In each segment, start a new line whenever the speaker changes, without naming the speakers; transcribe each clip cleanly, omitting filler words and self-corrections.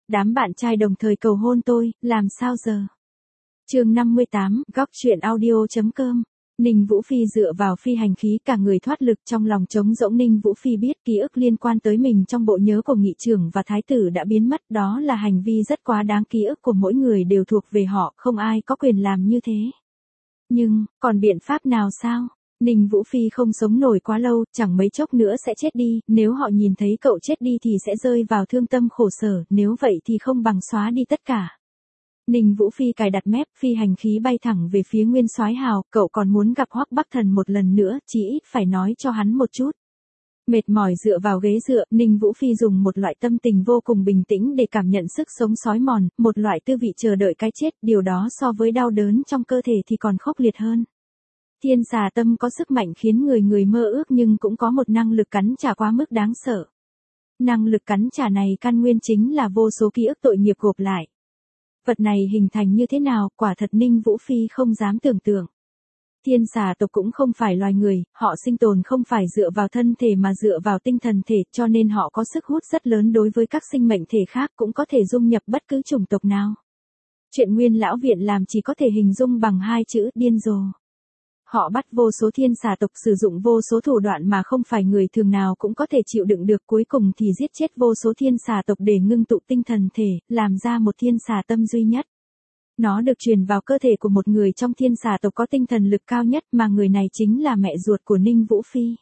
Đám bạn trai đồng thời cầu hôn tôi, làm sao giờ? Chương 58, góc truyện audio.com. Ninh Vũ Phi dựa vào phi hành khí cả người thoát lực, trong lòng trống rỗng. Ninh Vũ Phi biết ký ức liên quan tới mình trong bộ nhớ của nghị trưởng và thái tử đã biến mất, đó là hành vi rất quá đáng, ký ức của mỗi người đều thuộc về họ, không ai có quyền làm như thế. Nhưng, còn biện pháp nào sao? Ninh Vũ Phi không sống nổi quá lâu, chẳng mấy chốc nữa sẽ chết đi, nếu họ nhìn thấy cậu chết đi thì sẽ rơi vào thương tâm khổ sở, nếu vậy thì không bằng xóa đi tất cả. Ninh Vũ Phi cài đặt mép, phi hành khí bay thẳng về phía Nguyên Soái Hào, cậu còn muốn gặp Hoắc Bắc Thần một lần nữa, chỉ ít phải nói cho hắn một chút. Mệt mỏi dựa vào ghế dựa, Ninh Vũ Phi dùng một loại tâm tình vô cùng bình tĩnh để cảm nhận sức sống xói mòn, một loại tư vị chờ đợi cái chết, điều đó so với đau đớn trong cơ thể thì còn khốc liệt hơn. Thiên xà tâm có sức mạnh khiến người mơ ước, nhưng cũng có một năng lực cắn trả quá mức đáng sợ. Năng lực cắn trả này căn nguyên chính là vô số ký ức tội nghiệp gộp lại. Vật này hình thành như thế nào, quả thật Ninh Vũ Phi không dám tưởng tượng. Thiên xà tộc cũng không phải loài người, họ sinh tồn không phải dựa vào thân thể mà dựa vào tinh thần thể, cho nên họ có sức hút rất lớn đối với các sinh mệnh thể khác, cũng có thể dung nhập bất cứ chủng tộc nào. Chuyện Nguyên Lão Viện làm chỉ có thể hình dung bằng hai chữ: điên rồ. Họ bắt vô số thiên xà tộc, sử dụng vô số thủ đoạn mà không phải người thường nào cũng có thể chịu đựng được, cuối cùng thì giết chết vô số thiên xà tộc để ngưng tụ tinh thần thể, làm ra một thiên xà tâm duy nhất. Nó được truyền vào cơ thể của một người trong thiên xà tộc có tinh thần lực cao nhất, mà người này chính là mẹ ruột của Ninh Vũ Phi.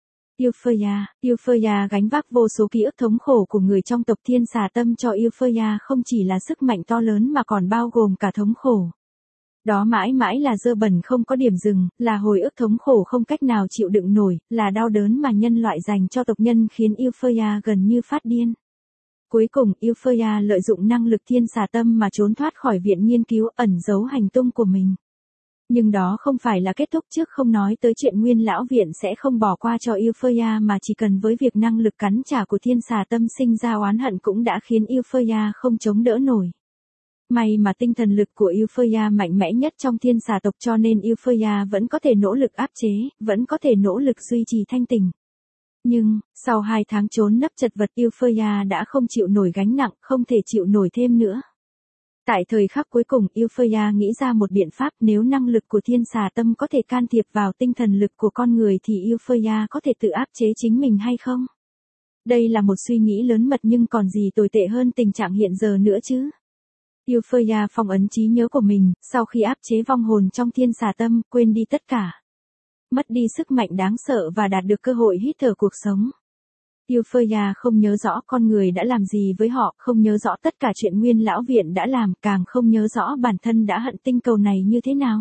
Euphia gánh vác vô số ký ức thống khổ của người trong tộc. Thiên xà tâm cho Euphia không chỉ là sức mạnh to lớn mà còn bao gồm cả thống khổ. Đó mãi mãi là dơ bẩn không có điểm dừng, là hồi ức thống khổ không cách nào chịu đựng nổi, là đau đớn mà nhân loại dành cho tộc nhân khiến Euphia gần như phát điên. Cuối cùng, Euphia lợi dụng năng lực thiên xà tâm mà trốn thoát khỏi viện nghiên cứu, ẩn giấu hành tung của mình. Nhưng đó không phải là kết thúc. Trước không nói tới chuyện Nguyên Lão Viện sẽ không bỏ qua cho Euphia, mà chỉ cần với việc năng lực cắn trả của thiên xà tâm sinh ra oán hận cũng đã khiến Euphia không chống đỡ nổi. May mà tinh thần lực của Euphia mạnh mẽ nhất trong thiên xà tộc, cho nên Euphia vẫn có thể nỗ lực áp chế, vẫn có thể nỗ lực duy trì thanh tỉnh. Nhưng, sau 2 tháng trốn nấp chật vật, Euphia đã không chịu nổi gánh nặng, không thể chịu nổi thêm nữa. Tại thời khắc cuối cùng, Euphia nghĩ ra một biện pháp: nếu năng lực của thiên xà tâm có thể can thiệp vào tinh thần lực của con người thì Euphia có thể tự áp chế chính mình hay không? Đây là một suy nghĩ lớn mật, nhưng còn gì tồi tệ hơn tình trạng hiện giờ nữa chứ? Euphia phong ấn trí nhớ của mình, sau khi áp chế vong hồn trong thiên xà tâm, quên đi tất cả. Mất đi sức mạnh đáng sợ và đạt được cơ hội hít thở cuộc sống. Euphia không nhớ rõ con người đã làm gì với họ, không nhớ rõ tất cả chuyện Nguyên Lão Viện đã làm, càng không nhớ rõ bản thân đã hận tinh cầu này như thế nào.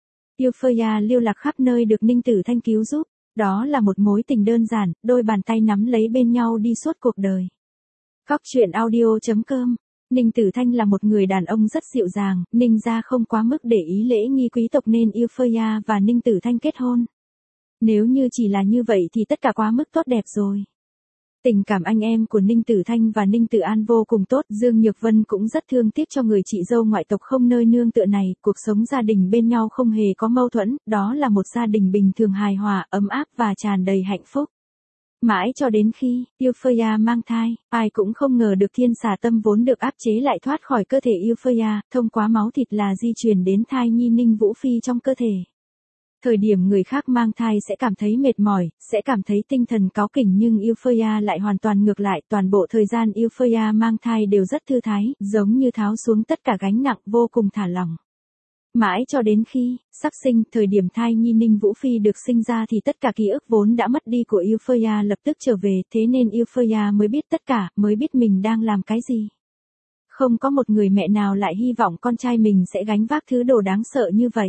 Euphia lưu lạc khắp nơi được Ninh Tử Thanh cứu giúp, đó là một mối tình đơn giản, đôi bàn tay nắm lấy bên nhau đi suốt cuộc đời. Góc truyện audio.com. Ninh Tử Thanh là một người đàn ông rất dịu dàng, Ninh gia không quá mức để ý lễ nghi quý tộc nên Euphia và Ninh Tử Thanh kết hôn. Nếu như chỉ là như vậy thì tất cả quá mức tốt đẹp rồi. Tình cảm anh em của Ninh Tử Thanh và Ninh Tử An vô cùng tốt, Dương Nhược Vân cũng rất thương tiếc cho người chị dâu ngoại tộc không nơi nương tựa này, cuộc sống gia đình bên nhau không hề có mâu thuẫn, đó là một gia đình bình thường hài hòa, ấm áp và tràn đầy hạnh phúc. Mãi cho đến khi Euphia mang thai, ai cũng không ngờ được thiên xà tâm vốn được áp chế lại thoát khỏi cơ thể Euphia, thông qua máu thịt là di truyền đến thai nhi Ninh Vũ Phi trong cơ thể. Thời điểm người khác mang thai sẽ cảm thấy mệt mỏi, sẽ cảm thấy tinh thần cáu kỉnh, nhưng Euphia lại hoàn toàn ngược lại, toàn bộ thời gian Euphia mang thai đều rất thư thái, giống như tháo xuống tất cả gánh nặng, vô cùng thả lỏng. Mãi cho đến khi sắp sinh, thời điểm thai nhi Ninh Vũ Phi được sinh ra thì tất cả ký ức vốn đã mất đi của Euphia lập tức trở về, thế nên Euphia mới biết tất cả, mới biết mình đang làm cái gì. Không có một người mẹ nào lại hy vọng con trai mình sẽ gánh vác thứ đồ đáng sợ như vậy.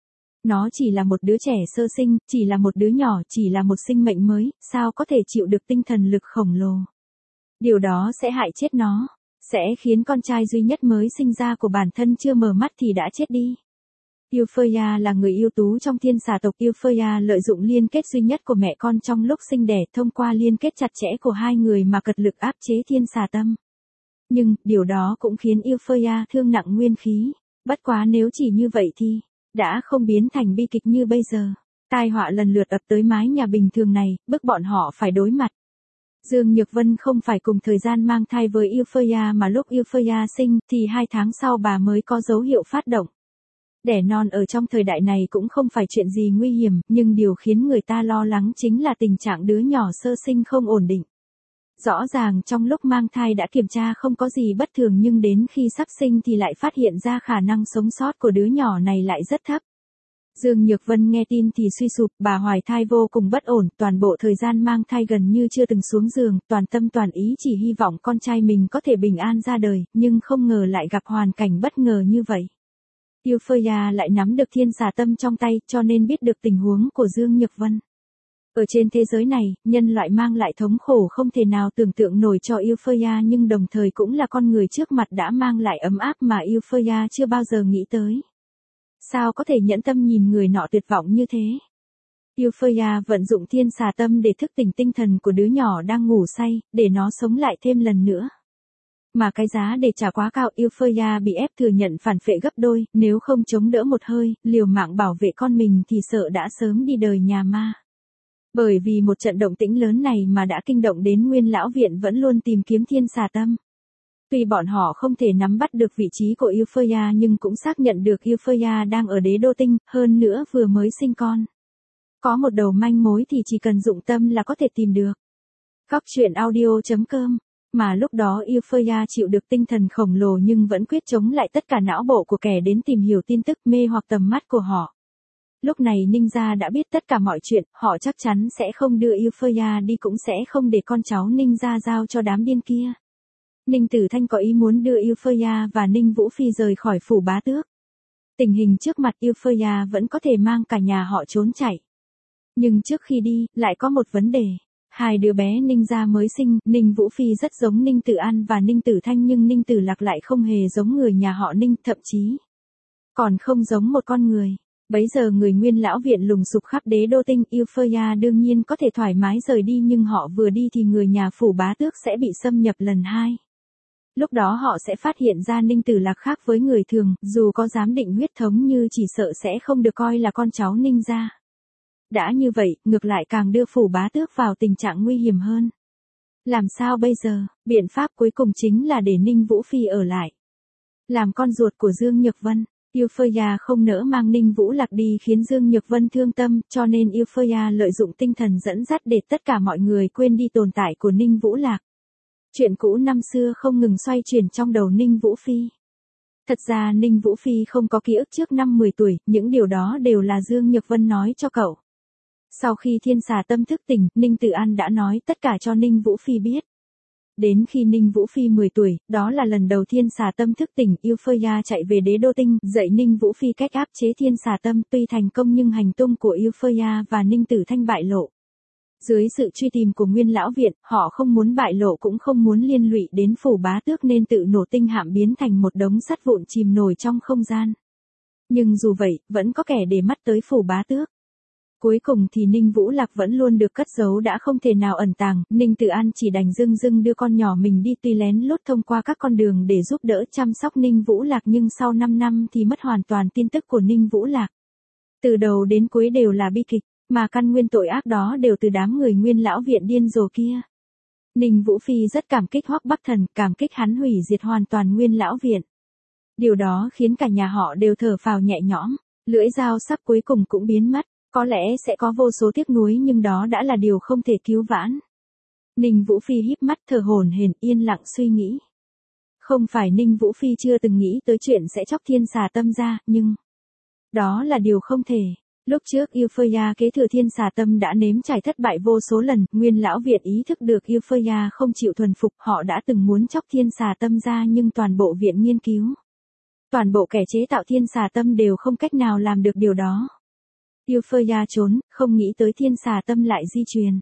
Nó chỉ là một đứa trẻ sơ sinh, chỉ là một đứa nhỏ, chỉ là một sinh mệnh mới, sao có thể chịu được tinh thần lực khổng lồ. Điều đó sẽ hại chết nó, sẽ khiến con trai duy nhất mới sinh ra của bản thân chưa mở mắt thì đã chết đi. Euphia là người ưu tú trong thiên xà tộc. Euphia lợi dụng liên kết duy nhất của mẹ con trong lúc sinh đẻ, thông qua liên kết chặt chẽ của hai người mà cật lực áp chế thiên xà tâm. Nhưng, điều đó cũng khiến Euphia thương nặng nguyên khí. Bất quá nếu chỉ như vậy thì đã không biến thành bi kịch như bây giờ. Tai họa lần lượt ập tới mái nhà bình thường này, bức bọn họ phải đối mặt. Dương Nhược Vân không phải cùng thời gian mang thai với Euphrasia mà lúc Euphrasia sinh thì 2 tháng sau bà mới có dấu hiệu phát động. Đẻ non ở trong thời đại này cũng không phải chuyện gì nguy hiểm, nhưng điều khiến người ta lo lắng chính là tình trạng đứa nhỏ sơ sinh không ổn định. Rõ ràng trong lúc mang thai đã kiểm tra không có gì bất thường nhưng đến khi sắp sinh thì lại phát hiện ra khả năng sống sót của đứa nhỏ này lại rất thấp. Dương Nhược Vân nghe tin thì suy sụp, bà hoài thai vô cùng bất ổn, toàn bộ thời gian mang thai gần như chưa từng xuống giường, toàn tâm toàn ý chỉ hy vọng con trai mình có thể bình an ra đời, nhưng không ngờ lại gặp hoàn cảnh bất ngờ như vậy. Euphrasia lại nắm được thiên xà tâm trong tay cho nên biết được tình huống của Dương Nhược Vân. Ở trên thế giới này, nhân loại mang lại thống khổ không thể nào tưởng tượng nổi cho Euphrasia nhưng đồng thời cũng là con người trước mặt đã mang lại ấm áp mà Euphrasia chưa bao giờ nghĩ tới. Sao có thể nhẫn tâm nhìn người nọ tuyệt vọng như thế? Euphrasia vận dụng thiên xà tâm để thức tỉnh tinh thần của đứa nhỏ đang ngủ say, để nó sống lại thêm lần nữa. Mà cái giá để trả quá cao, Euphrasia bị ép thừa nhận phản phệ gấp đôi, nếu không chống đỡ một hơi, liều mạng bảo vệ con mình thì sợ đã sớm đi đời nhà ma. Bởi vì một trận động tĩnh lớn này mà đã kinh động đến Nguyên Lão Viện vẫn luôn tìm kiếm thiên xà tâm. Tuy bọn họ không thể nắm bắt được vị trí của Euphrasia nhưng cũng xác nhận được Euphrasia đang ở đế đô tinh, hơn nữa vừa mới sinh con. Có một đầu manh mối thì chỉ cần dụng tâm là có thể tìm được. Góc truyện audio.com. Mà lúc đó Euphrasia chịu được tinh thần khổng lồ nhưng vẫn quyết chống lại tất cả não bộ của kẻ đến tìm hiểu tin tức mê hoặc tầm mắt của họ. Lúc này Ninh gia đã biết tất cả mọi chuyện, họ chắc chắn sẽ không đưa Euphrasia đi cũng sẽ không để con cháu Ninh gia giao cho đám điên kia. Ninh Tử Thanh có ý muốn đưa Euphrasia và Ninh Vũ Phi rời khỏi phủ bá tước. Tình hình trước mặt Euphrasia vẫn có thể mang cả nhà họ trốn chạy. Nhưng trước khi đi, lại có một vấn đề. 2 đứa bé Ninh gia mới sinh, Ninh Vũ Phi rất giống Ninh Tử An và Ninh Tử Thanh nhưng Ninh Tử Lạc lại không hề giống người nhà họ Ninh, thậm chí còn không giống một con người. Bấy giờ người Nguyên Lão Viện lùng sục khắp đế đô tinh, Euphrasia đương nhiên có thể thoải mái rời đi nhưng họ vừa đi thì người nhà phủ bá tước sẽ bị xâm nhập lần 2. Lúc đó họ sẽ phát hiện ra Ninh Tử Lạc khác với người thường, dù có giám định huyết thống như chỉ sợ sẽ không được coi là con cháu Ninh gia. Đã như vậy, ngược lại càng đưa phủ bá tước vào tình trạng nguy hiểm hơn. Làm sao bây giờ? Biện pháp cuối cùng chính là để Ninh Vũ Phi ở lại. Làm con ruột của Dương Nhược Vân. Euphrasia không nỡ mang Ninh Vũ Lạc đi khiến Dương Nhược Vân thương tâm, cho nên Euphrasia lợi dụng tinh thần dẫn dắt để tất cả mọi người quên đi tồn tại của Ninh Vũ Lạc. Chuyện cũ năm xưa không ngừng xoay chuyển trong đầu Ninh Vũ Phi. Thật ra Ninh Vũ Phi không có ký ức trước năm 10 tuổi, những điều đó đều là Dương Nhược Vân nói cho cậu. Sau khi thiên xà tâm thức tỉnh, Ninh Tử An đã nói tất cả cho Ninh Vũ Phi biết. Đến khi Ninh Vũ Phi 10 tuổi, đó là lần đầu thiên xà tâm thức tỉnh, Euphrasia chạy về đế đô tinh, dạy Ninh Vũ Phi cách áp chế thiên xà tâm, tuy thành công nhưng hành tung của Euphrasia và Ninh Tử Thanh bại lộ. Dưới sự truy tìm của Nguyên Lão Viện, họ không muốn bại lộ cũng không muốn liên lụy đến phủ bá tước nên tự nổ tinh hạm biến thành một đống sắt vụn chìm nổi trong không gian. Nhưng dù vậy, vẫn có kẻ để mắt tới phủ bá tước. Cuối cùng thì Ninh Vũ Lạc vẫn luôn được cất giấu đã không thể nào ẩn tàng, Ninh Tử An chỉ đành dưng dưng đưa con nhỏ mình đi tuy lén lút thông qua các con đường để giúp đỡ chăm sóc Ninh Vũ Lạc nhưng sau 5 năm thì mất hoàn toàn tin tức của Ninh Vũ Lạc. Từ đầu đến cuối đều là bi kịch, mà căn nguyên tội ác đó đều từ đám người Nguyên Lão Viện điên rồ kia. Ninh Vũ Phi rất cảm kích Hoắc Bắc Thần, cảm kích hắn hủy diệt hoàn toàn Nguyên Lão Viện. Điều đó khiến cả nhà họ đều thở phào nhẹ nhõm, lưỡi dao sắc cuối cùng cũng biến mất. Có lẽ sẽ có vô số tiếc nuối nhưng đó đã là điều không thể cứu vãn. Ninh Vũ Phi híp mắt thở hổn hển yên lặng suy nghĩ. Không phải Ninh Vũ Phi chưa từng nghĩ tới chuyện sẽ chóc thiên xà tâm ra, nhưng đó là điều không thể. Lúc trước Euphrasia kế thừa thiên xà tâm đã nếm trải thất bại vô số lần, Nguyên Lão Viện ý thức được Euphrasia không chịu thuần phục, họ đã từng muốn chóc thiên xà tâm ra nhưng toàn bộ viện nghiên cứu, toàn bộ kẻ chế tạo thiên xà tâm đều không cách nào làm được điều đó. Euphrasia trốn, không nghĩ tới thiên xà tâm lại di truyền.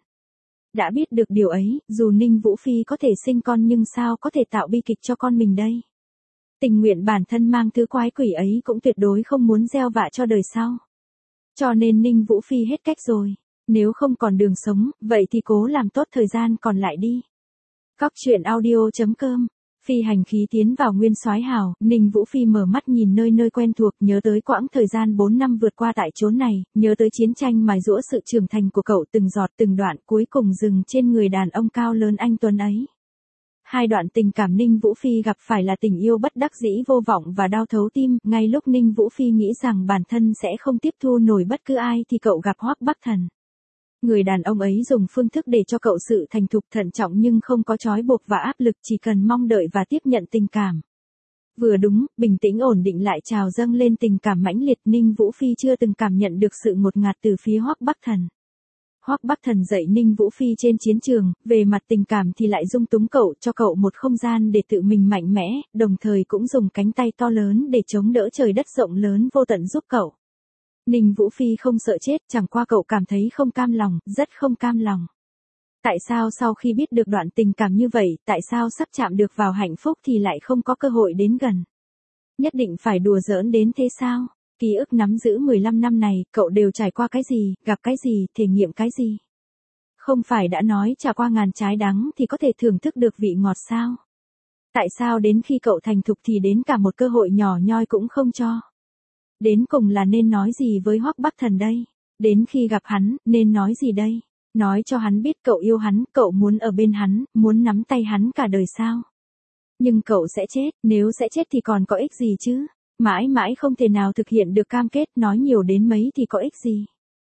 Đã biết được điều ấy, dù Ninh Vũ Phi có thể sinh con nhưng sao có thể tạo bi kịch cho con mình đây? Tình nguyện bản thân mang thứ quái quỷ ấy cũng tuyệt đối không muốn gieo vạ cho đời sau. Cho nên Ninh Vũ Phi hết cách rồi. Nếu không còn đường sống, vậy thì cố làm tốt thời gian còn lại đi. Góc truyện audio.com Phi hành khí tiến vào Nguyên Soái hào, Ninh Vũ Phi mở mắt nhìn nơi nơi quen thuộc, nhớ tới quãng thời gian 4 năm vượt qua tại chốn này, nhớ tới chiến tranh mài giũa sự trưởng thành của cậu từng giọt từng đoạn cuối cùng dừng trên người đàn ông cao lớn anh tuấn ấy. Hai đoạn tình cảm Ninh Vũ Phi gặp phải là tình yêu bất đắc dĩ vô vọng và đau thấu tim, ngay lúc Ninh Vũ Phi nghĩ rằng bản thân sẽ không tiếp thu nổi bất cứ ai thì cậu gặp Hoắc Bắc Thần. Người đàn ông ấy dùng phương thức để cho cậu sự thành thục thận trọng nhưng không có trói buộc và áp lực, chỉ cần mong đợi và tiếp nhận tình cảm. Vừa đúng, bình tĩnh ổn định lại trào dâng lên tình cảm mãnh liệt, Ninh Vũ Phi chưa từng cảm nhận được sự ngột ngạt từ phía Hoắc Bắc Thần. Hoắc Bắc Thần dạy Ninh Vũ Phi trên chiến trường, về mặt tình cảm thì lại dung túng cậu, cho cậu một không gian để tự mình mạnh mẽ, đồng thời cũng dùng cánh tay to lớn để chống đỡ trời đất rộng lớn vô tận giúp cậu. Ninh Vũ Phi không sợ chết, chẳng qua cậu cảm thấy không cam lòng, rất không cam lòng. Tại sao sau khi biết được đoạn tình cảm như vậy, tại sao sắp chạm được vào hạnh phúc thì lại không có cơ hội đến gần? Nhất định phải đùa giỡn đến thế sao? Ký ức nắm giữ 15 năm này, cậu đều trải qua cái gì, gặp cái gì, thể nghiệm cái gì? Không phải đã nói trải qua ngàn trái đắng thì có thể thưởng thức được vị ngọt sao? Tại sao đến khi cậu thành thục thì đến cả một cơ hội nhỏ nhoi cũng không cho? Đến cùng là nên nói gì với Hoắc Bắc Thần đây? Đến khi gặp hắn, nên nói gì đây? Nói cho hắn biết cậu yêu hắn, cậu muốn ở bên hắn, muốn nắm tay hắn cả đời sao? Nhưng cậu sẽ chết, nếu sẽ chết thì còn có ích gì chứ? Mãi mãi không thể nào thực hiện được cam kết, nói nhiều đến mấy thì có ích gì?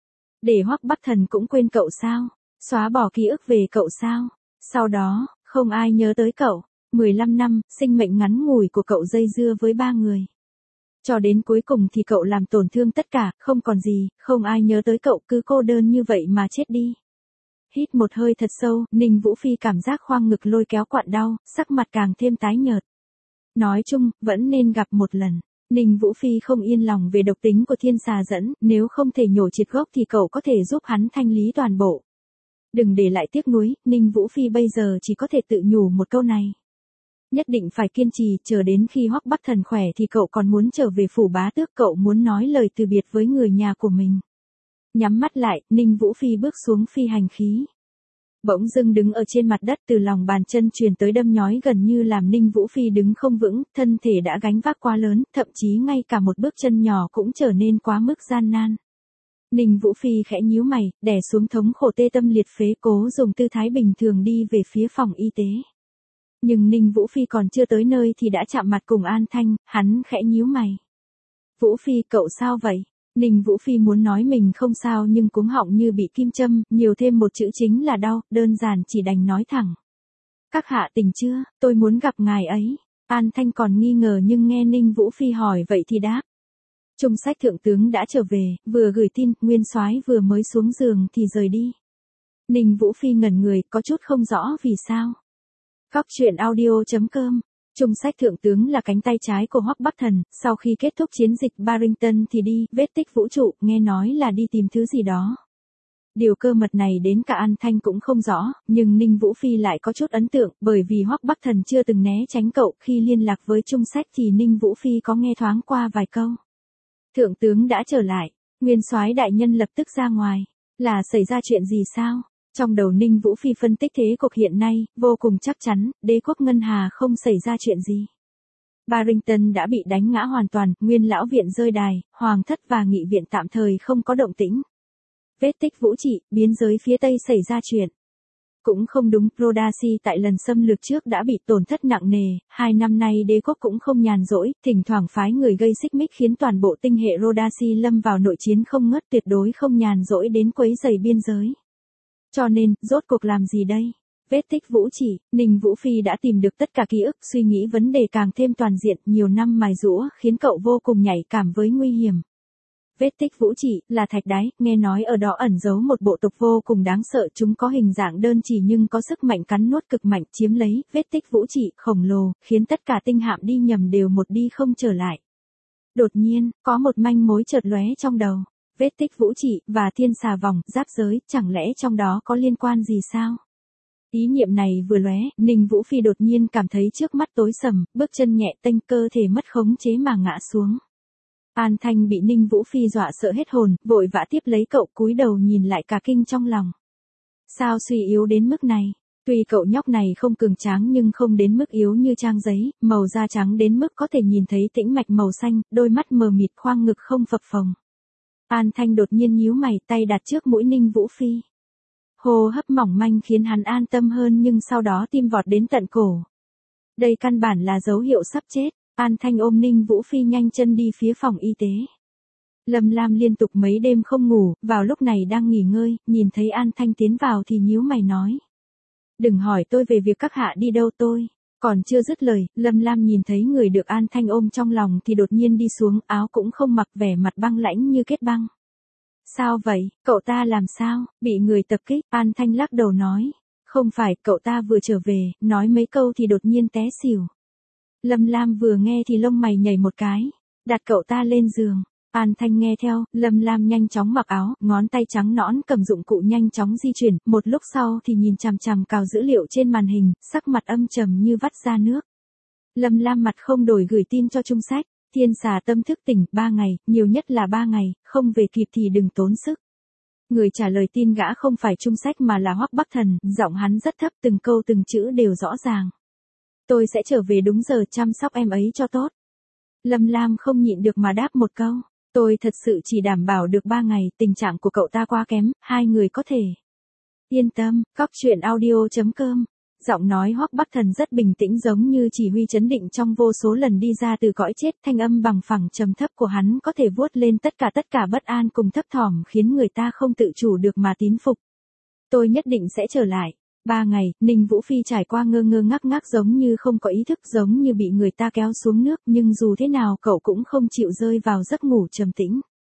Để Hoắc Bắc Thần cũng quên cậu sao? Xóa bỏ ký ức về cậu sao? Sau đó, không ai nhớ tới cậu. 15 năm, sinh mệnh ngắn ngủi của cậu dây dưa với 3 người. Cho đến cuối cùng thì cậu làm tổn thương tất cả, không còn gì, không ai nhớ tới cậu, cứ cô đơn như vậy mà chết đi. Hít một hơi thật sâu, Ninh Vũ Phi cảm giác khoang ngực lôi kéo quặn đau, sắc mặt càng thêm tái nhợt. Nói chung, vẫn nên gặp một lần. Ninh Vũ Phi không yên lòng về độc tính của Thiên Xà Dẫn, nếu không thể nhổ triệt gốc thì cậu có thể giúp hắn thanh lý toàn bộ. Đừng để lại tiếc nuối, Ninh Vũ Phi bây giờ chỉ có thể tự nhủ một câu này. Nhất định phải kiên trì, chờ đến khi Hoắc Bắc Thần khỏe thì cậu còn muốn trở về phủ bá tước, cậu muốn nói lời từ biệt với người nhà của mình. Nhắm mắt lại, Ninh Vũ Phi bước xuống phi hành khí. Bỗng dưng đứng ở trên mặt đất, từ lòng bàn chân truyền tới đâm nhói gần như làm Ninh Vũ Phi đứng không vững, thân thể đã gánh vác quá lớn, thậm chí ngay cả một bước chân nhỏ cũng trở nên quá mức gian nan. Ninh Vũ Phi khẽ nhíu mày, đè xuống thống khổ tê tâm liệt phế, cố dùng tư thái bình thường đi về phía phòng y tế. Nhưng Ninh Vũ Phi còn chưa tới nơi thì đã chạm mặt cùng An Thanh, hắn khẽ nhíu mày. Vũ Phi, cậu sao vậy? Ninh Vũ Phi muốn nói mình không sao nhưng cuống họng như bị kim châm, nhiều thêm một chữ chính là đau, đơn giản chỉ đành nói thẳng. Các hạ tỉnh chưa, tôi muốn gặp ngài ấy. An Thanh còn nghi ngờ nhưng nghe Ninh Vũ Phi hỏi vậy thì đáp. Trung sách thượng tướng đã trở về, vừa gửi tin, Nguyên Soái vừa mới xuống giường thì rời đi. Ninh Vũ Phi ngẩn người, có chút không rõ vì sao. Góc truyện audio.com. Trung sách thượng tướng là cánh tay trái của Hoắc Bắc Thần, sau khi kết thúc chiến dịch Barrington thì đi, vết tích vũ trụ, nghe nói là đi tìm thứ gì đó. Điều cơ mật này đến cả An Thanh cũng không rõ, nhưng Ninh Vũ Phi lại có chút ấn tượng, bởi vì Hoắc Bắc Thần chưa từng né tránh cậu, khi liên lạc với Trung sách thì Ninh Vũ Phi có nghe thoáng qua vài câu. Thượng tướng đã trở lại, Nguyên Soái đại nhân lập tức ra ngoài, là xảy ra chuyện gì sao? Trong đầu Ninh Vũ Phi phân tích thế cục hiện nay, vô cùng chắc chắn, đế quốc Ngân Hà không xảy ra chuyện gì. Barrington đã bị đánh ngã hoàn toàn, Nguyên lão viện rơi đài, hoàng thất và nghị viện tạm thời không có động tĩnh. Vết tích vũ trị, biên giới phía Tây xảy ra chuyện. Cũng không đúng, Rodasi tại lần xâm lược trước đã bị tổn thất nặng nề, 2 năm nay đế quốc cũng không nhàn rỗi, thỉnh thoảng phái người gây xích mích khiến toàn bộ tinh hệ Rodasi lâm vào nội chiến không ngớt, tuyệt đối không nhàn rỗi đến quấy rầy biên giới. Cho nên, rốt cuộc làm gì đây? Vết tích vũ chỉ, Ninh Vũ Phi đã tìm được tất cả ký ức, suy nghĩ vấn đề càng thêm toàn diện, nhiều năm mài giũa, khiến cậu vô cùng nhạy cảm với nguy hiểm. Vết tích vũ chỉ, là thạch đáy, nghe nói ở đó ẩn giấu một bộ tộc vô cùng đáng sợ, chúng có hình dạng đơn chỉ nhưng có sức mạnh cắn nuốt cực mạnh, chiếm lấy, vết tích vũ chỉ, khổng lồ, khiến tất cả tinh hạm đi nhầm đều một đi không trở lại. Đột nhiên, có một manh mối chợt lóe trong đầu. Vết tích vũ trị, và thiên xà vòng, giáp giới, chẳng lẽ trong đó có liên quan gì sao? Ý niệm này vừa lóe, Ninh Vũ Phi đột nhiên cảm thấy trước mắt tối sầm, bước chân nhẹ tênh, cơ thể mất khống chế mà ngã xuống. An Thanh bị Ninh Vũ Phi dọa sợ hết hồn, vội vã tiếp lấy cậu, cúi đầu nhìn lại cả kinh trong lòng. Sao suy yếu đến mức này? Tuy cậu nhóc này không cường tráng nhưng không đến mức yếu như trang giấy, màu da trắng đến mức có thể nhìn thấy tĩnh mạch màu xanh, đôi mắt mờ mịt khoang ngực không phập phồng. An Thanh đột nhiên nhíu mày, tay đặt trước mũi Ninh Vũ Phi. Hô hấp mỏng manh khiến hắn an tâm hơn nhưng sau đó tim vọt đến tận cổ. Đây căn bản là dấu hiệu sắp chết. An Thanh ôm Ninh Vũ Phi nhanh chân đi phía phòng y tế. Lâm Lam liên tục mấy đêm không ngủ, vào lúc này đang nghỉ ngơi, nhìn thấy An Thanh tiến vào thì nhíu mày nói. Đừng hỏi tôi về việc các hạ đi đâu tôi. Còn chưa dứt lời, Lâm Lam nhìn thấy người được An Thanh ôm trong lòng thì đột nhiên đi xuống, áo cũng không mặc, vẻ mặt băng lãnh như kết băng. Sao vậy, cậu ta làm sao, bị người tập kích? An Thanh lắc đầu nói. Không phải, cậu ta vừa trở về, nói mấy câu thì đột nhiên té xỉu. Lâm Lam vừa nghe thì lông mày nhảy một cái, đặt cậu ta lên giường. An Thanh nghe theo, Lâm Lam nhanh chóng mặc áo, ngón tay trắng nõn cầm dụng cụ nhanh chóng di chuyển, một lúc sau thì nhìn chằm chằm cào dữ liệu trên màn hình, sắc mặt âm trầm như vắt ra nước. Lâm Lam mặt không đổi gửi tin cho Trung Sách, Thiên Xà Tâm thức tỉnh, 3 ngày, nhiều nhất là 3 ngày, không về kịp thì đừng tốn sức. Người trả lời tin gã không phải Trung Sách mà là Hoắc Bắc Thần, giọng hắn rất thấp, từng câu từng chữ đều rõ ràng. Tôi sẽ trở về đúng giờ, chăm sóc em ấy cho tốt. Lâm Lam không nhịn được mà đáp một câu. Tôi thật sự chỉ đảm bảo được 3 ngày, tình trạng của cậu ta quá kém, hai người có thể. Yên tâm, coctruyện.audio.com. Giọng nói Hoắc Bắc Thần rất bình tĩnh giống như chỉ huy chấn định trong vô số lần đi ra từ cõi chết, thanh âm bằng phẳng trầm thấp của hắn có thể vuốt lên tất cả bất an cùng thấp thỏm khiến người ta không tự chủ được mà tín phục. Tôi nhất định sẽ trở lại. 3 ngày, Ninh Vũ Phi trải qua ngơ ngơ ngác ngác giống như không có ý thức, giống như bị người ta kéo xuống nước, nhưng dù thế nào cậu cũng không chịu rơi vào giấc ngủ trầm tĩnh.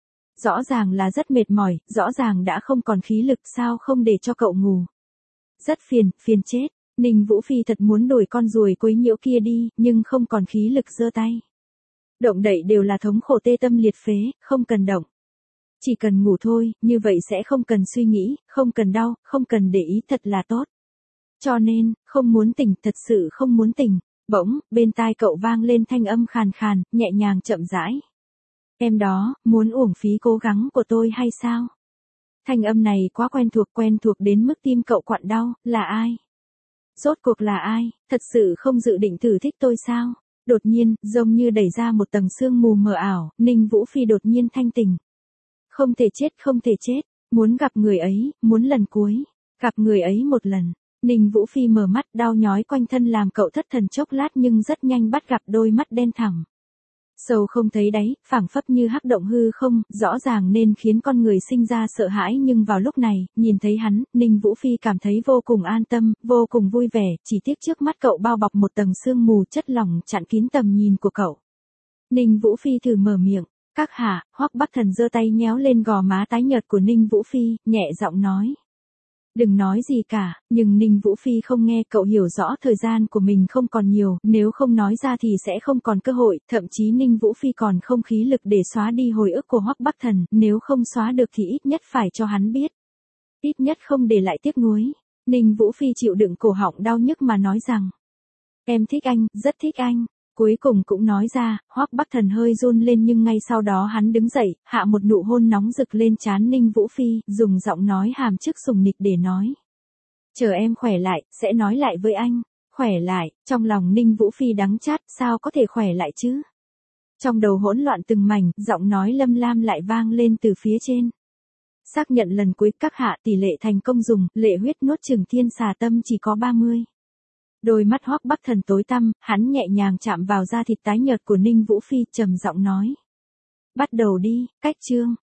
Rõ ràng là rất mệt mỏi, rõ ràng đã không còn khí lực, sao không để cho cậu ngủ. Rất phiền chết. Ninh Vũ Phi thật muốn đuổi con ruồi quấy nhiễu kia đi, nhưng không còn khí lực giơ tay. Động đậy đều là thống khổ tê tâm liệt phế, không cần động. Chỉ cần ngủ thôi, như vậy sẽ không cần suy nghĩ, không cần đau, không cần để ý, thật là tốt. Cho nên, không muốn tỉnh, thật sự không muốn tỉnh. Bỗng, bên tai cậu vang lên thanh âm khàn khàn, nhẹ nhàng chậm rãi. Em đó, muốn uổng phí cố gắng của tôi hay sao? Thanh âm này quá quen thuộc đến mức tim cậu quặn đau, là ai? Rốt cuộc là ai, thật sự không dự định thử thích tôi sao? Đột nhiên, giống như đẩy ra một tầng sương mù mờ ảo, Ninh Vũ Phi đột nhiên thanh tỉnh. Không thể chết, muốn gặp người ấy, muốn lần cuối, gặp người ấy một lần. Ninh Vũ Phi mở mắt, đau nhói quanh thân làm cậu thất thần chốc lát nhưng rất nhanh bắt gặp đôi mắt đen thẳm. Sâu không thấy đáy, phảng phất như hắc động hư không, rõ ràng nên khiến con người sinh ra sợ hãi nhưng vào lúc này, nhìn thấy hắn, Ninh Vũ Phi cảm thấy vô cùng an tâm, vô cùng vui vẻ, chỉ tiếc trước mắt cậu bao bọc một tầng sương mù chất lỏng chặn kín tầm nhìn của cậu. Ninh Vũ Phi thử mở miệng, các hạ, Hoắc Bắc Thần giơ tay nhéo lên gò má tái nhợt của Ninh Vũ Phi, nhẹ giọng nói. Đừng nói gì cả, nhưng Ninh Vũ Phi không nghe, cậu hiểu rõ thời gian của mình không còn nhiều, nếu không nói ra thì sẽ không còn cơ hội, thậm chí Ninh Vũ Phi còn không khí lực để xóa đi hồi ức của Hoắc Bắc Thần, nếu không xóa được thì ít nhất phải cho hắn biết. Ít nhất không để lại tiếc nuối. Ninh Vũ Phi chịu đựng cổ họng đau nhức mà nói rằng, em thích anh, rất thích anh. Cuối cùng cũng nói ra, Hoắc Bắc Thần hơi run lên nhưng ngay sau đó hắn đứng dậy, hạ một nụ hôn nóng rực lên trán Ninh Vũ Phi, dùng giọng nói hàm chức sùng nịch để nói. Chờ em khỏe lại, sẽ nói lại với anh. Khỏe lại, trong lòng Ninh Vũ Phi đắng chát, sao có thể khỏe lại chứ? Trong đầu hỗn loạn từng mảnh, giọng nói Lâm Lam lại vang lên từ phía trên. Xác nhận lần cuối, các hạ, tỷ lệ thành công dùng, lệ huyết nuốt chửng Thiên Xà Tâm chỉ có 30. Đôi mắt Hoắc Bắc Thần tối tăm, hắn nhẹ nhàng chạm vào da thịt tái nhợt của Ninh Vũ Phi, trầm giọng nói. Bắt đầu đi, cách chương.